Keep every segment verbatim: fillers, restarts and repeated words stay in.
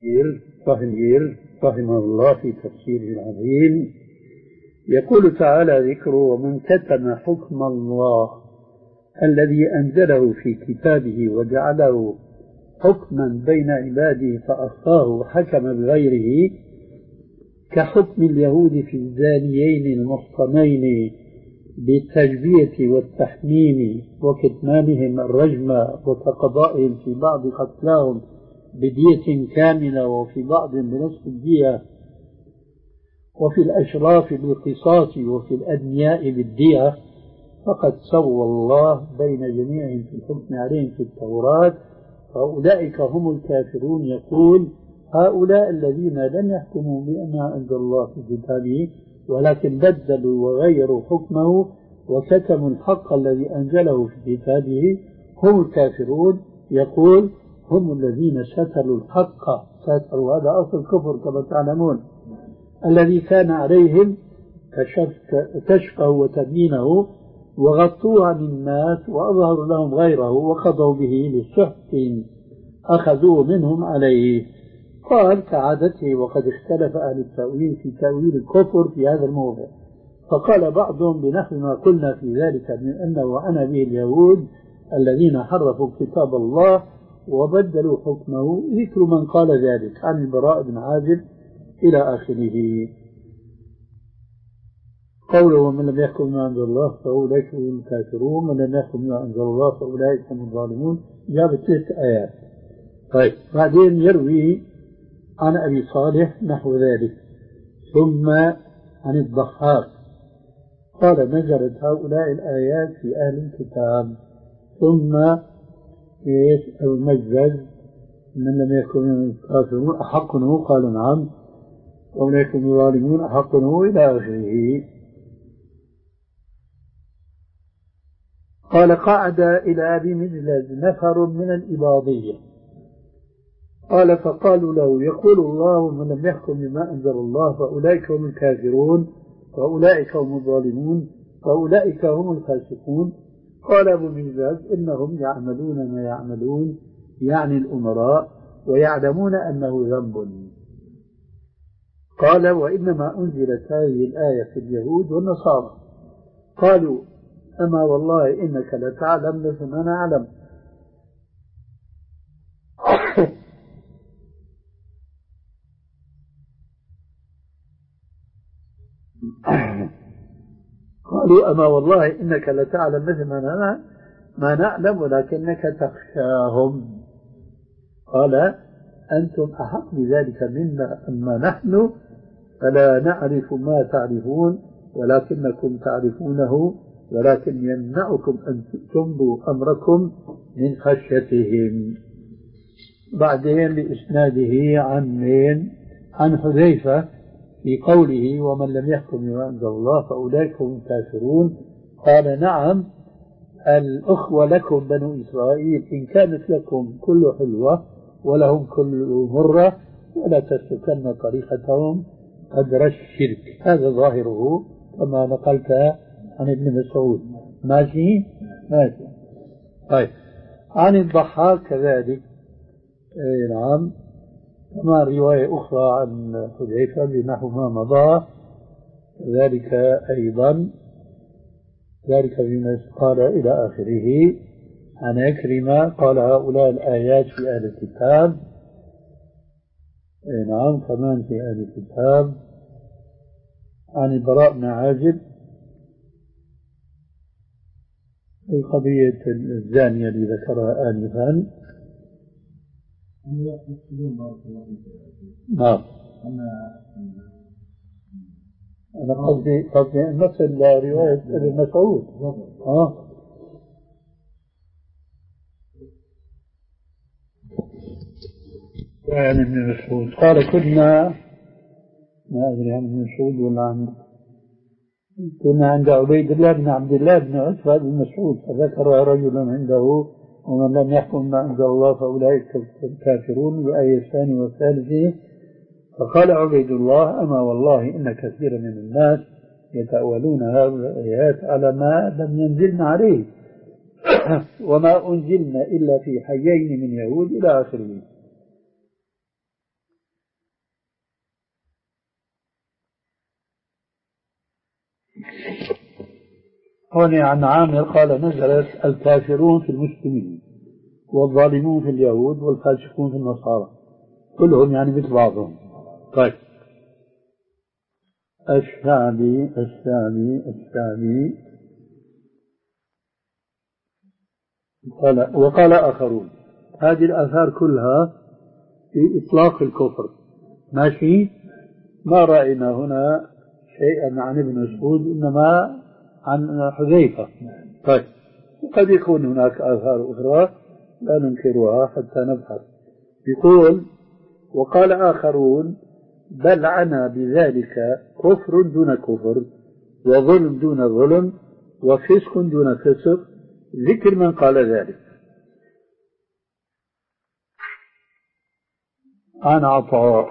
طهير رحمه الله في تفسيره العظيم يقول تعالى ذكره: ومن كتم حكم الله الذي أنزله في كتابه وجعله حكما بين عباده فأخفاه وحكم بغيره، كحكم اليهود في الزانيين المحصنين بالتجبية والتحميم وكتمانهم الرجم وكقضائهم في بعض قتلاهم بدية كاملة وفي بعض بنصف الدية، وفي الأشراف بالقصاص وفي الأدنياء بالدية، فقد سوى الله بين جميعهم في الحكم عليهم في التوراة، فأولئك هم الكافرون. يقول: هؤلاء الذين لم يحكموا بما أنزل الله في كتابه ولكن بدلوا وغيروا حكمه وكتموا الحق الذي أنزله في كتابه هم الكافرون. يقول: هم الذين ستروا الحق، ستروا هذا أصل الكفر كما تعلمون، الذي كان عليهم كشفه وتبيينه وغطوه عن الناس وأظهروا لهم غيره وقضوا به للسحت أخذوه منهم عليه. قال كعادته: وقد اختلف أهل التأويل في تأويل الكفر في هذا الموضع، فقال بعضهم بنحو ما قلنا في ذلك من أنه وأنا به اليهود الذين حرفوا كتاب الله وبدلوا حكمه، ذكر من قال ذلك عن البراء بن عازب إلى آخره. قوله: ومن لم يحكم ما أنزل الله فأولئك هم الكافرون، ومن لم يحكم ما أنزل الله فأولئك هم الظالمون، جاب ثلاث آيات. طيب، بعدين يروي عن أبي صالح نحو ذلك. ثم عن الضحاك قال: نزلت هؤلاء الآيات في أهل الكتاب. ثم إيش المجز: من لم يكن الكافرون أحقنه، قال: نعم. ومن يكن الظالمون أحقنه، إلى آخره. قال: قعد إلى أبي مجلد نفر من الإباضية، قال: فقالوا له: يقول الله: من لم يحكم بما أنزل الله فأولئك هم الكافرون، فأولئك هم الظالمون، فأولئك هم الفاسقون. قال أبو مجلد: إنهم يعملون ما يعملون، يعني الأمراء، ويعلمون أنه ذنب. قال: وإنما أنزلت هذه الآية في اليهود والنصارى. قالوا: أما والله إنك لتعلم مثل ما نعلم. قالوا: أما والله إنك لتعلم مثل ما ما نعلم ولكنك تخشاهم. قال: أنتم أحق بذلك منا، أما نحن فلا نعرف ما تعرفون ولكنكم تعرفونه، ولكن يمنعكم أن تمضوا أمركم من خشيتهم. بعدين بإسناده عن مين؟ عن حذيفة في قوله: ومن لم يحكم بما أنزل الله فأولئك هم الكافرون. قال: نعم، الأخوة لكم بنو إسرائيل، إن كانت لكم كل حلوة ولهم كل مرة، ولا تسلكن طريقتهم قدر الشرك. هذا ظاهره كما نقلت عن ابن مسعود. ماشي ماشي. طيب، عن الضحاك كذلك. اي نعم، كما رواية أخرى عن حذيفة بنحو ما مضى ذلك أيضا، ذلك بما قال إلى آخره. عن عكرمة قال: هؤلاء الآيات في أهل الكتاب. اي نعم، كمان في أهل الكتاب. عن البراء بن عازب في قضية الزانية اللي ذكرها آنفا. نعم، أنا قصدي قصدي مثل رواية ابن مسعود. آه يعني ابن مسعود قال: كنا، ما أدري عن ابن مسعود ولا عن، كنا عند عبيد الله بن عبد الله بن عتبة بن مسعود، فذكر رجلا عنده: ومن لم يحكم ما أنزل الله فأولئك الكافرون، الآية الثانية والثالثة. فقال عبيد الله: أما والله إن كثيرا من الناس يتأولون هذه الآيات على ما لم ينزلن عليه، وما أنزلنا إلا في حيين من يهود، إلى آخره. هنا عن عامر قال نزلت الكافرون في المسلمين والظالمون في اليهود والفاسقون في النصارى كلهم يعني مثل بعضهم. طيب الشعبي الشعبي الشعبي قال وقال آخرون. هذه الآثار كلها في إطلاق الكفر ماشي، ما رأينا هنا شيئا عن ابن مسعود إنما عن حذيفة. طيب قد يكون هناك آثار أخرى لا ننكرها حتى نبحث. يقول وقال آخرون بل عنا بذلك كفر دون كفر وظلم دون ظلم وفسق دون فسق، ذكر من قال ذلك. عن عطاء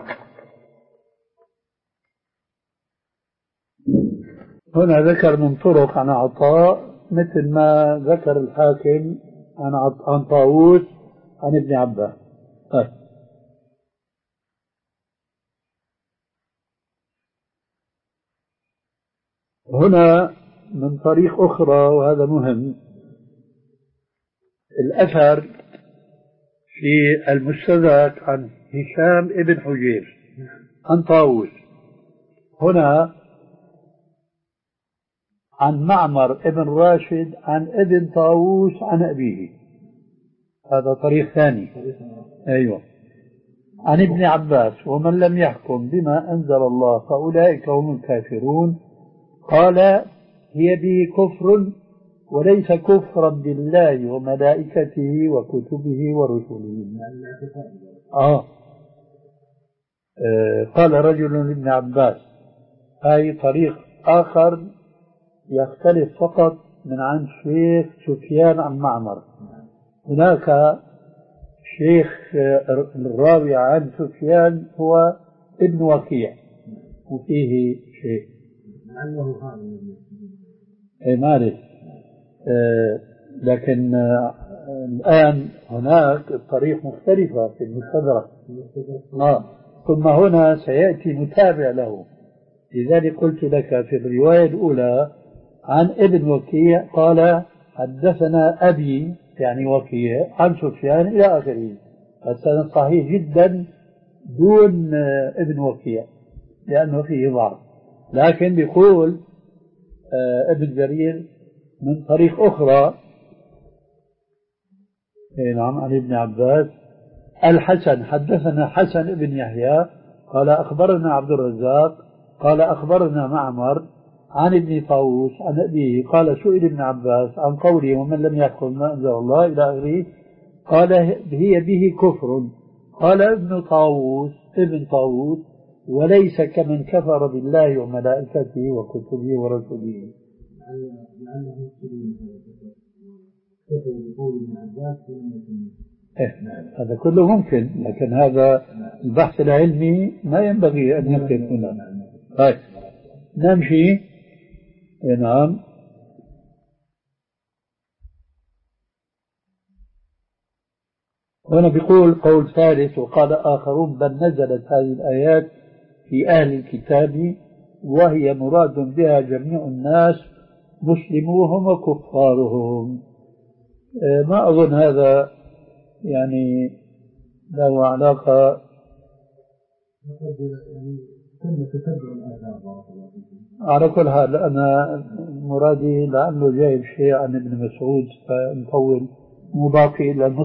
هنا ذكر من طرق عن عطاء مثل ما ذكر الحاكم عن عن طاووس عن ابن عباس. طيب هنا من طريق أخرى وهذا مهم، الأثر في المستدرك عن هشام ابن حجير عن طاووس، هنا عن معمر ابن راشد عن ابن طاووس عن أبيه، هذا طريق ثاني. أيوة عن ابن عباس ومن لم يحكم بما أنزل الله فأولئك هم الكافرون، قال هي به كفر وليس كفرا بالله وملائكته وكتبه ورسله. آه. آه قال رجل لابن عباس، هاي طريق آخر يختلف فقط من عن شيخ سفيان عن معمر. هناك شيخ الراوي عن سفيان هو ابن وكيع وفيه شيء اي معلش، آه لكن آه الآن هناك الطريق مختلفة في المستدرك. آه ثم هنا سيأتي متابع له، لذلك قلت لك في الرواية الأولى عن ابن وكيع قال حدثنا أبي يعني وكيع عن سفيان إلى آخره، السند صحيح جدا دون آه ابن وكيع لأنه فيه ضعف، لكن بيقول آه ابن جرير من طريق أخرى نعم عن ابن عباس الحسن حدثنا حسن ابن يحيى قال أخبرنا عبد الرزاق قال أخبرنا معمر عن ابن طاووس عن أبيه قال سئل ابن عباس عن قوله ومن لم يحكم ما أنزل الله إلى آخره، قال هي به كفر، قال ابن طاووس ابن طاووس وليس كمن كفر بالله وملائكته وكتبه ورسله. إيه هذا كله ممكن، لكن هذا البحث العلمي ما ينبغي أن يقف هنا. طيب نمشي. نعم هنا بيقول قول ثالث وقال آخرون بل نزلت هذه الآيات في أهل الكتاب وهي مراد بها جميع الناس مسلموهم وكفارهم. ما أظن هذا يعني له علاقة على كل حال. أنا مرادي لأنه جايب شيء عن ابن مسعود فنطول مباقي إلى